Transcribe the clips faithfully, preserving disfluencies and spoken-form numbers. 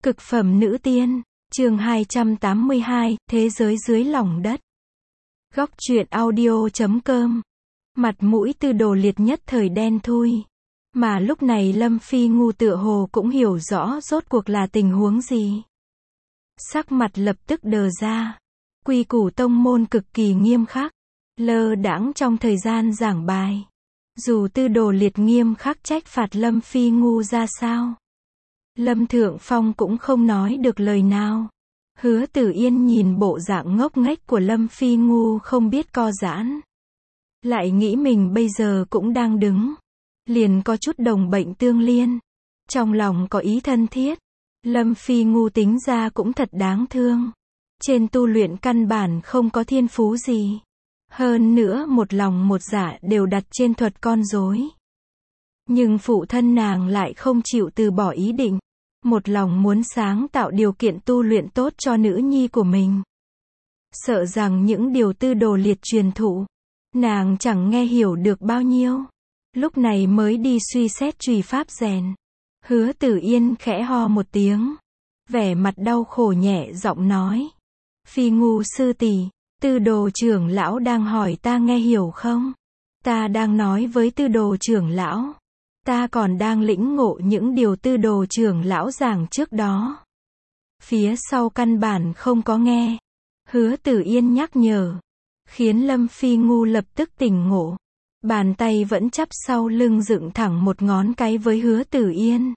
Cực phẩm nữ tiên, chương hai trăm tám mươi hai, thế giới dưới lòng đất. Góc truyện audio chấm com. Mặt mũi Tư Đồ Liệt nhất thời đen thui. Mà lúc này Lâm Phi Ngu tựa hồ cũng hiểu rõ rốt cuộc là tình huống gì. Sắc mặt lập tức đờ ra. Quy củ tông môn cực kỳ nghiêm khắc. Lơ đãng trong thời gian giảng bài. Dù Tư Đồ Liệt nghiêm khắc trách phạt Lâm Phi Ngu ra sao. Lâm Thượng Phong cũng không nói được lời nào. Hứa Tử Yên nhìn bộ dạng ngốc nghếch của Lâm Phi Ngu không biết co giãn. Lại nghĩ mình bây giờ cũng đang đứng. Liền có chút đồng bệnh tương liên. Trong lòng có ý thân thiết. Lâm Phi Ngu tính ra cũng thật đáng thương. Trên tu luyện căn bản không có thiên phú gì. Hơn nữa một lòng một dạ đều đặt trên thuật con rối. Nhưng phụ thân nàng lại không chịu từ bỏ ý định. Một lòng muốn sáng tạo điều kiện tu luyện tốt cho nữ nhi của mình. Sợ rằng những điều Tư Đồ Liệt truyền thụ, nàng chẳng nghe hiểu được bao nhiêu. Lúc này mới đi suy xét trùy pháp rèn. Hứa Tử Yên khẽ ho một tiếng. Vẻ mặt đau khổ nhẹ giọng nói. Phi Ngu sư tỷ, Tư Đồ trưởng lão đang hỏi ta nghe hiểu không? Ta đang nói với Tư Đồ trưởng lão. Ta còn đang lĩnh ngộ những điều Tư Đồ trưởng lão giảng trước đó. Phía sau căn bản không có nghe. Hứa Tử Yên nhắc nhở. Khiến Lâm Phi Ngu lập tức tỉnh ngộ. Bàn tay vẫn chắp sau lưng dựng thẳng một ngón cái với Hứa Tử Yên.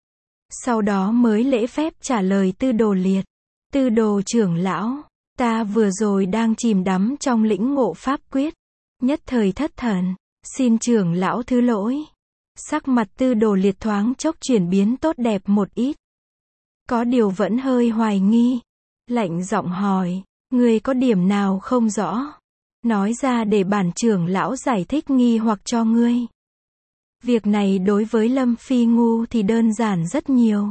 Sau đó mới lễ phép trả lời Tư Đồ Liệt. Tư Đồ trưởng lão, ta vừa rồi đang chìm đắm trong lĩnh ngộ pháp quyết. Nhất thời thất thần, xin trưởng lão thứ lỗi. Sắc mặt Tư Đồ Liệt thoáng chốc chuyển biến tốt đẹp một ít. Có điều vẫn hơi hoài nghi. Lạnh giọng hỏi, người có điểm nào không rõ? Nói ra để bản trưởng lão giải thích nghi hoặc cho ngươi. Việc này đối với Lâm Phi Ngu thì đơn giản rất nhiều.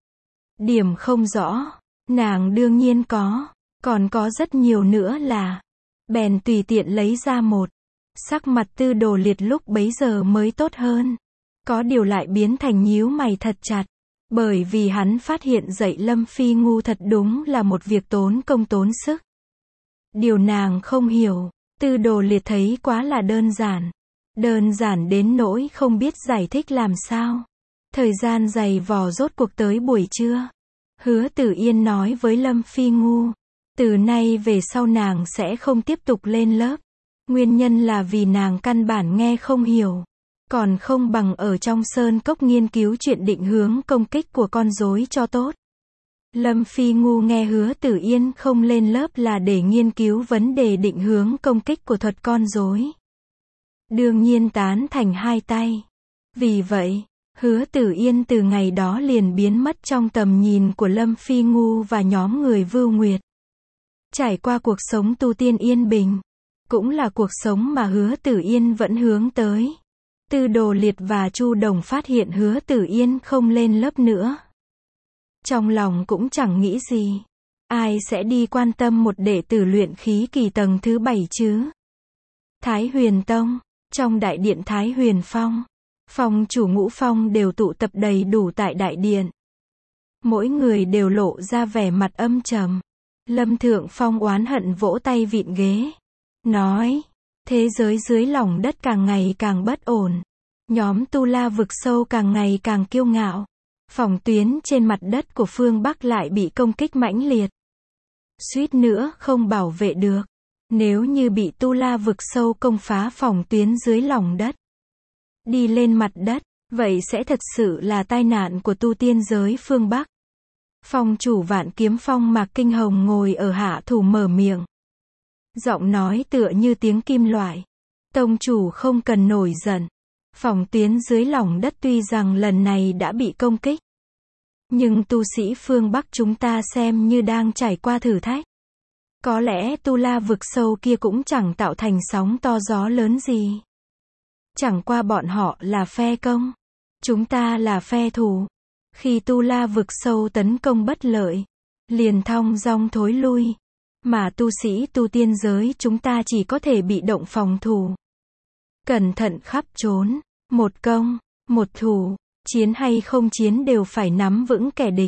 Điểm không rõ, nàng đương nhiên có. Còn có rất nhiều nữa là. Bèn tùy tiện lấy ra một. Sắc mặt Tư Đồ Liệt lúc bấy giờ mới tốt hơn. Có điều lại biến thành nhíu mày thật chặt. Bởi vì hắn phát hiện dạy Lâm Phi Ngu thật đúng là một việc tốn công tốn sức. Điều nàng không hiểu, Tư Đồ Liệt thấy quá là đơn giản. Đơn giản đến nỗi không biết giải thích làm sao. Thời gian dày vò rốt cuộc tới buổi trưa. Hứa Tử Yên nói với Lâm Phi Ngu. Từ nay về sau nàng sẽ không tiếp tục lên lớp. Nguyên nhân là vì nàng căn bản nghe không hiểu. Còn không bằng ở trong sơn cốc nghiên cứu chuyện định hướng công kích của con rối cho tốt. Lâm Phi Ngu nghe Hứa Tử Yên không lên lớp là để nghiên cứu vấn đề định hướng công kích của thuật con rối. Đương nhiên tán thành hai tay. Vì vậy, Hứa Tử Yên từ ngày đó liền biến mất trong tầm nhìn của Lâm Phi Ngu và nhóm người Vưu Nguyệt. Trải qua cuộc sống tu tiên yên bình, cũng là cuộc sống mà Hứa Tử Yên vẫn hướng tới. Tư Đồ Liệt và Chu Đồng phát hiện Hứa Tử Yên không lên lớp nữa. Trong lòng cũng chẳng nghĩ gì. Ai sẽ đi quan tâm một đệ tử luyện khí kỳ tầng thứ bảy chứ? Thái Huyền Tông, trong đại điện Thái Huyền Phong, phong chủ Ngũ Phong đều tụ tập đầy đủ tại đại điện. Mỗi người đều lộ ra vẻ mặt âm trầm. Lâm Thượng Phong oán hận vỗ tay vịn ghế. Nói, thế giới dưới lòng đất càng ngày càng bất ổn. Nhóm tu la vực sâu càng ngày càng kiêu ngạo. Phòng tuyến trên mặt đất của phương Bắc lại bị công kích mãnh liệt. Suýt nữa không bảo vệ được. Nếu như bị tu la vực sâu công phá phòng tuyến dưới lòng đất, đi lên mặt đất, vậy sẽ thật sự là tai nạn của tu tiên giới phương Bắc. Phong chủ Vạn Kiếm Phong Mạc Kinh Hồng ngồi ở hạ thủ mở miệng. Giọng nói tựa như tiếng kim loại. Tông chủ không cần nổi giận. Phòng tuyến dưới lòng đất tuy rằng lần này đã bị công kích. Nhưng tu sĩ phương Bắc chúng ta xem như đang trải qua thử thách. Có lẽ tu la vực sâu kia cũng chẳng tạo thành sóng to gió lớn gì. Chẳng qua bọn họ là phe công. Chúng ta là phe thủ. Khi tu la vực sâu tấn công bất lợi, liền thong dong thối lui. Mà tu sĩ tu tiên giới chúng ta chỉ có thể bị động phòng thủ. Cẩn thận khắp trốn. Một công, một thủ, chiến hay không chiến đều phải nắm vững kẻ địch.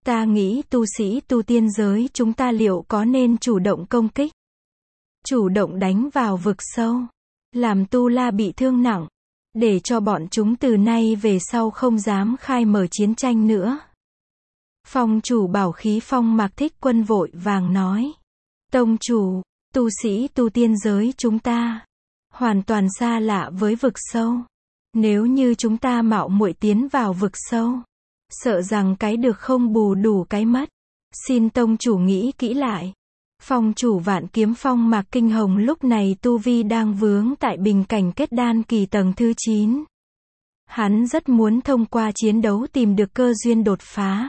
Ta nghĩ tu sĩ tu tiên giới chúng ta liệu có nên chủ động công kích, chủ động đánh vào vực sâu, làm Tu La bị thương nặng, để cho bọn chúng từ nay về sau không dám khai mở chiến tranh nữa. Phong chủ Bảo Khí Phong Mạc Thích Quân vội vàng nói. Tông chủ, tu sĩ tu tiên giới chúng ta hoàn toàn xa lạ với vực sâu. Nếu như chúng ta mạo muội tiến vào vực sâu, sợ rằng cái được không bù đủ cái mất. Xin tông chủ nghĩ kỹ lại. Phong chủ Vạn Kiếm Phong Mạc Kinh Hồng lúc này tu vi đang vướng tại bình cảnh kết đan kỳ tầng thứ chín. Hắn rất muốn thông qua chiến đấu tìm được cơ duyên đột phá.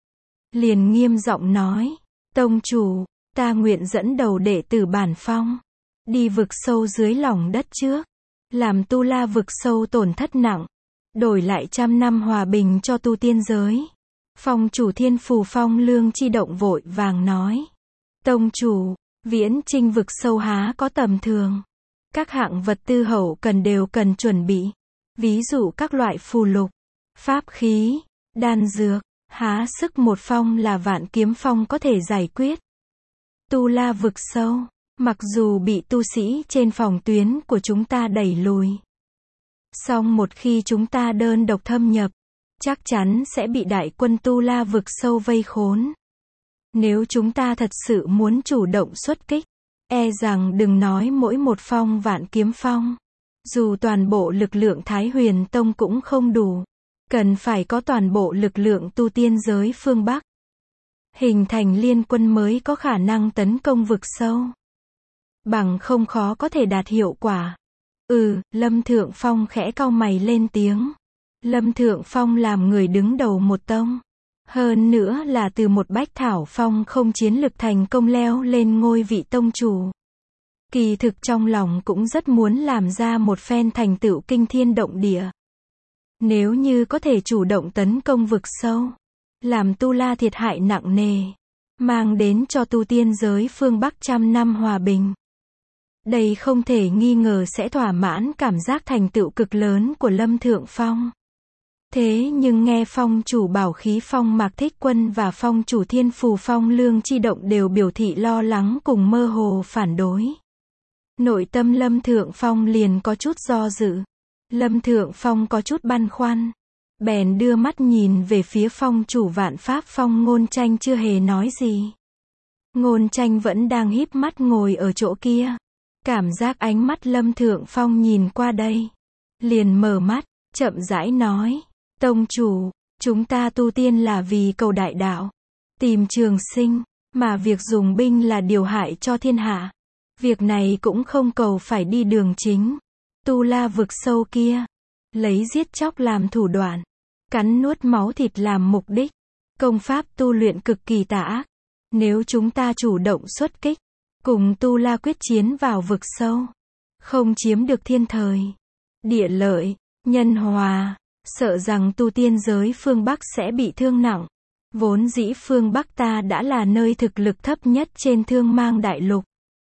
Liền nghiêm giọng nói, tông chủ, ta nguyện dẫn đầu đệ tử Bản Phong, đi vực sâu dưới lòng đất trước, làm Tu La vực sâu tổn thất nặng, đổi lại trăm năm hòa bình cho tu tiên giới. Phong chủ Thiên Phù Phong Lương Chi Động vội vàng nói, tông chủ, viễn chinh vực sâu há có tầm thường. Các hạng vật tư hậu cần đều cần chuẩn bị, ví dụ các loại phù lục, pháp khí, đan dược, há sức một phong là Vạn Kiếm Phong có thể giải quyết. Tu La vực sâu, mặc dù bị tu sĩ trên phòng tuyến của chúng ta đẩy lùi, song một khi chúng ta đơn độc thâm nhập, chắc chắn sẽ bị đại quân Tu La vực sâu vây khốn. Nếu chúng ta thật sự muốn chủ động xuất kích, e rằng đừng nói mỗi một phong Vạn Kiếm Phong, dù toàn bộ lực lượng Thái Huyền Tông cũng không đủ, cần phải có toàn bộ lực lượng tu tiên giới phương Bắc, hình thành liên quân mới có khả năng tấn công vực sâu. Bằng không khó có thể đạt hiệu quả. Ừ, Lâm Thượng Phong khẽ cau mày lên tiếng. Lâm Thượng Phong làm người đứng đầu một tông, hơn nữa là từ một bách thảo phong không chiến lực thành công leo lên ngôi vị tông chủ. Kỳ thực trong lòng cũng rất muốn làm ra một phen thành tựu kinh thiên động địa. Nếu như có thể chủ động tấn công vực sâu, làm Tu La thiệt hại nặng nề, mang đến cho tu tiên giới phương Bắc trăm năm hòa bình, đây không thể nghi ngờ sẽ thỏa mãn cảm giác thành tựu cực lớn của Lâm Thượng Phong. Thế nhưng nghe phong chủ Bảo Khí Phong Mạc Thích Quân và phong chủ Thiên Phù Phong Lương Chi Động đều biểu thị lo lắng cùng mơ hồ phản đối. Nội tâm Lâm Thượng Phong liền có chút do dự. Lâm Thượng Phong có chút băn khoăn, bèn đưa mắt nhìn về phía phong chủ Vạn Pháp Phong Ngôn Tranh chưa hề nói gì. Ngôn Tranh vẫn đang híp mắt ngồi ở chỗ kia, cảm giác ánh mắt Lâm Thượng Phong nhìn qua đây, liền mở mắt, chậm rãi nói, tông chủ, chúng ta tu tiên là vì cầu đại đạo, tìm trường sinh, mà việc dùng binh là điều hại cho thiên hạ. Việc này cũng không cầu phải đi đường chính. Tu La vực sâu kia, lấy giết chóc làm thủ đoạn, cắn nuốt máu thịt làm mục đích, công pháp tu luyện cực kỳ tà ác. Nếu chúng ta chủ động xuất kích, cùng Tu La quyết chiến vào vực sâu, không chiếm được thiên thời, địa lợi, nhân hòa, sợ rằng tu tiên giới phương Bắc sẽ bị thương nặng. Vốn dĩ phương Bắc ta đã là nơi thực lực thấp nhất trên Thương Mang đại lục.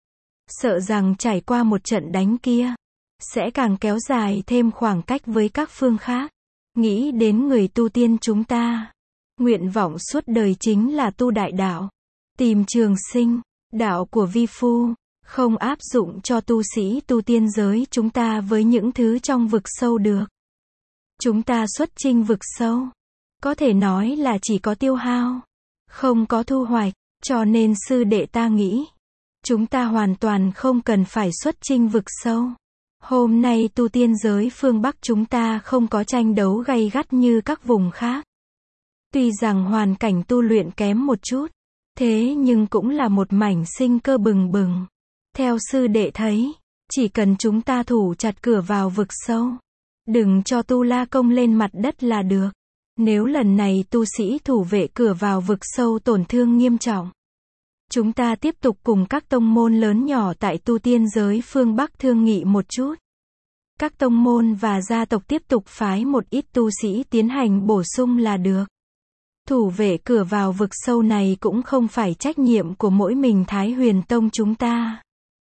Sợ rằng trải qua một trận đánh kia, sẽ càng kéo dài thêm khoảng cách với các phương khác. Nghĩ đến người tu tiên chúng ta, nguyện vọng suốt đời chính là tu đại đạo, tìm trường sinh, đạo của vi phu, không áp dụng cho tu sĩ tu tiên giới chúng ta với những thứ trong vực sâu được. Chúng ta xuất chinh vực sâu, có thể nói là chỉ có tiêu hao, không có thu hoạch, cho nên sư đệ ta nghĩ, chúng ta hoàn toàn không cần phải xuất chinh vực sâu. Hôm nay tu tiên giới phương Bắc chúng ta không có tranh đấu gay gắt như các vùng khác. Tuy rằng hoàn cảnh tu luyện kém một chút, thế nhưng cũng là một mảnh sinh cơ bừng bừng. Theo sư đệ thấy, chỉ cần chúng ta thủ chặt cửa vào vực sâu, đừng cho Tu La công lên mặt đất là được. Nếu lần này tu sĩ thủ vệ cửa vào vực sâu tổn thương nghiêm trọng, chúng ta tiếp tục cùng các tông môn lớn nhỏ tại tu tiên giới phương Bắc thương nghị một chút. Các tông môn và gia tộc tiếp tục phái một ít tu sĩ tiến hành bổ sung là được. Thủ vệ cửa vào vực sâu này cũng không phải trách nhiệm của mỗi mình Thái Huyền Tông chúng ta,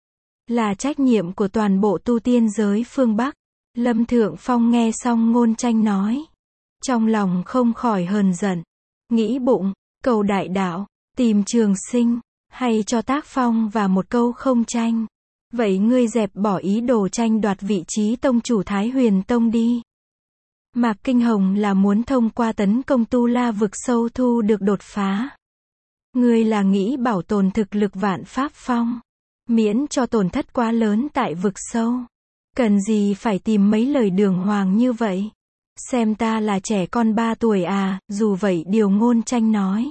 là trách nhiệm của toàn bộ tu tiên giới phương Bắc. Lâm Thượng Phong nghe xong Ngôn Tranh nói, trong lòng không khỏi hờn giận, nghĩ bụng, Cầu đại đạo, tìm trường sinh, hay cho tác phong và một câu không tranh. Vậy ngươi dẹp bỏ ý đồ tranh đoạt vị trí tông chủ Thái Huyền Tông đi. Mạc Kinh Hồng là muốn thông qua tấn công Tu La vực sâu thu được đột phá. Ngươi là nghĩ bảo tồn thực lực Vạn Pháp Phong, miễn cho tổn thất quá lớn tại vực sâu. Cần gì phải tìm mấy lời đường hoàng như vậy? Xem ta là trẻ con ba tuổi à, dù vậy điều ngôn tranh nói.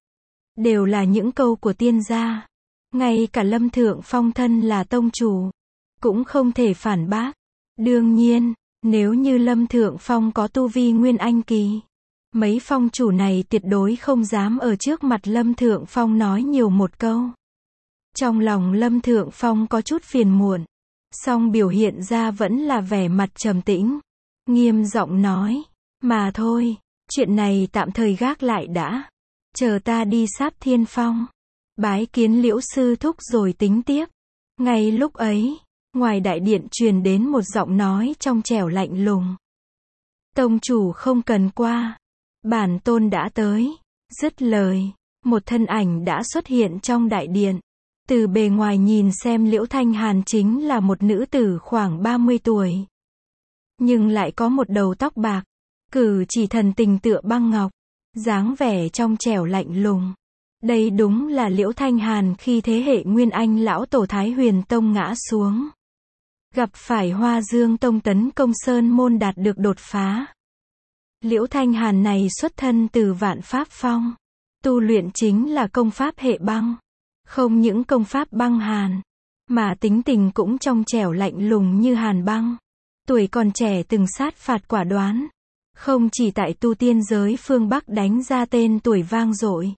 Đều là những câu của tiên gia. Ngay cả Lâm Thượng Phong thân là tông chủ, cũng không thể phản bác. Đương nhiên, nếu như Lâm Thượng Phong có tu vi Nguyên Anh kỳ, mấy phong chủ này tuyệt đối không dám ở trước mặt Lâm Thượng Phong nói nhiều một câu. Trong lòng Lâm Thượng Phong có chút phiền muộn, song biểu hiện ra vẫn là vẻ mặt trầm tĩnh, nghiêm giọng nói, mà thôi, chuyện này tạm thời gác lại đã, chờ ta đi Sáp Thiên Phong, bái kiến Liễu sư thúc rồi tính tiếp. Ngay lúc ấy, ngoài đại điện truyền đến một giọng nói trong trẻo lạnh lùng. Tông chủ không cần qua, bản tôn đã tới. Dứt lời, một thân ảnh đã xuất hiện trong đại điện. Từ bề ngoài nhìn xem Liễu Thanh Hàn chính là một nữ tử khoảng ba mươi tuổi. Nhưng lại có một đầu tóc bạc, cử chỉ thần tình tựa băng ngọc, dáng vẻ trong trẻo lạnh lùng. Đây đúng là Liễu Thanh Hàn khi thế hệ Nguyên Anh lão tổ Thái Huyền Tông ngã xuống. Gặp phải Hoa Dương Tông tấn công Sơn Môn đạt được đột phá. Liễu Thanh Hàn này xuất thân từ Vạn Pháp Phong, tu luyện chính là công pháp hệ băng. Không những công pháp băng hàn, mà tính tình cũng trong trẻo lạnh lùng như hàn băng. Tuổi còn trẻ từng sát phạt quả đoán. Không chỉ tại tu tiên giới phương Bắc đánh ra tên tuổi vang dội,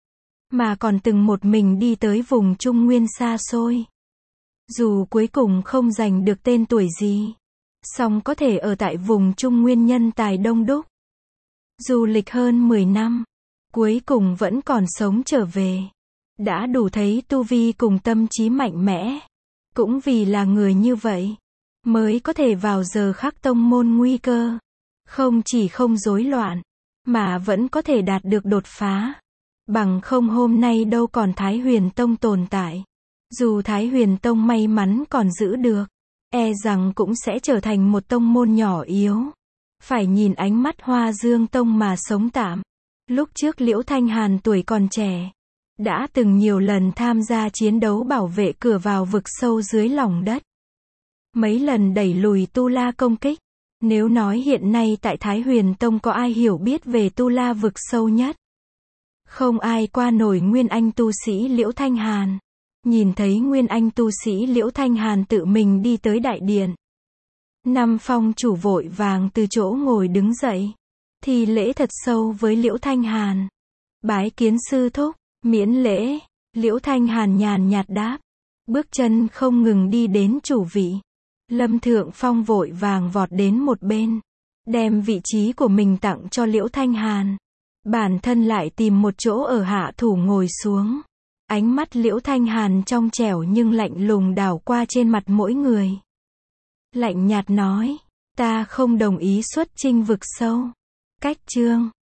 mà còn từng một mình đi tới vùng Trung Nguyên xa xôi. Dù cuối cùng không giành được tên tuổi gì, song có thể ở tại vùng Trung Nguyên nhân tài đông đúc. Du lịch hơn mười năm, cuối cùng vẫn còn sống trở về. Đã đủ thấy tu vi cùng tâm trí mạnh mẽ. Cũng vì là người như vậy, mới có thể vào giờ khắc tông môn nguy cơ. Không chỉ không rối loạn, mà vẫn có thể đạt được đột phá. Bằng không hôm nay đâu còn Thái Huyền Tông tồn tại. Dù Thái Huyền Tông may mắn còn giữ được, e rằng cũng sẽ trở thành một tông môn nhỏ yếu. Phải nhìn ánh mắt Hoa Dương Tông mà sống tạm. Lúc trước Liễu Thanh Hàn tuổi còn trẻ, đã từng nhiều lần tham gia chiến đấu bảo vệ cửa vào vực sâu dưới lòng đất. Mấy lần đẩy lùi Tu La công kích. Nếu nói hiện nay tại Thái Huyền Tông có ai hiểu biết về Tu La vực sâu nhất, không ai qua nổi Nguyên Anh tu sĩ Liễu Thanh Hàn. Nhìn thấy Nguyên Anh tu sĩ Liễu Thanh Hàn tự mình đi tới đại điện, năm phong chủ vội vàng từ chỗ ngồi đứng dậy, thì lễ thật sâu với Liễu Thanh Hàn. Bái kiến sư thúc. Miễn lễ. Liễu Thanh Hàn nhàn nhạt đáp, bước chân không ngừng đi đến chủ vị. Lâm Thượng Phong vội vàng vọt đến một bên, đem vị trí của mình tặng cho Liễu Thanh Hàn. Bản thân lại tìm một chỗ ở hạ thủ ngồi xuống. Ánh mắt Liễu Thanh Hàn trong trẻo nhưng lạnh lùng đảo qua trên mặt mỗi người. Lạnh nhạt nói, ta không đồng ý xuất chinh vực sâu. Cách chương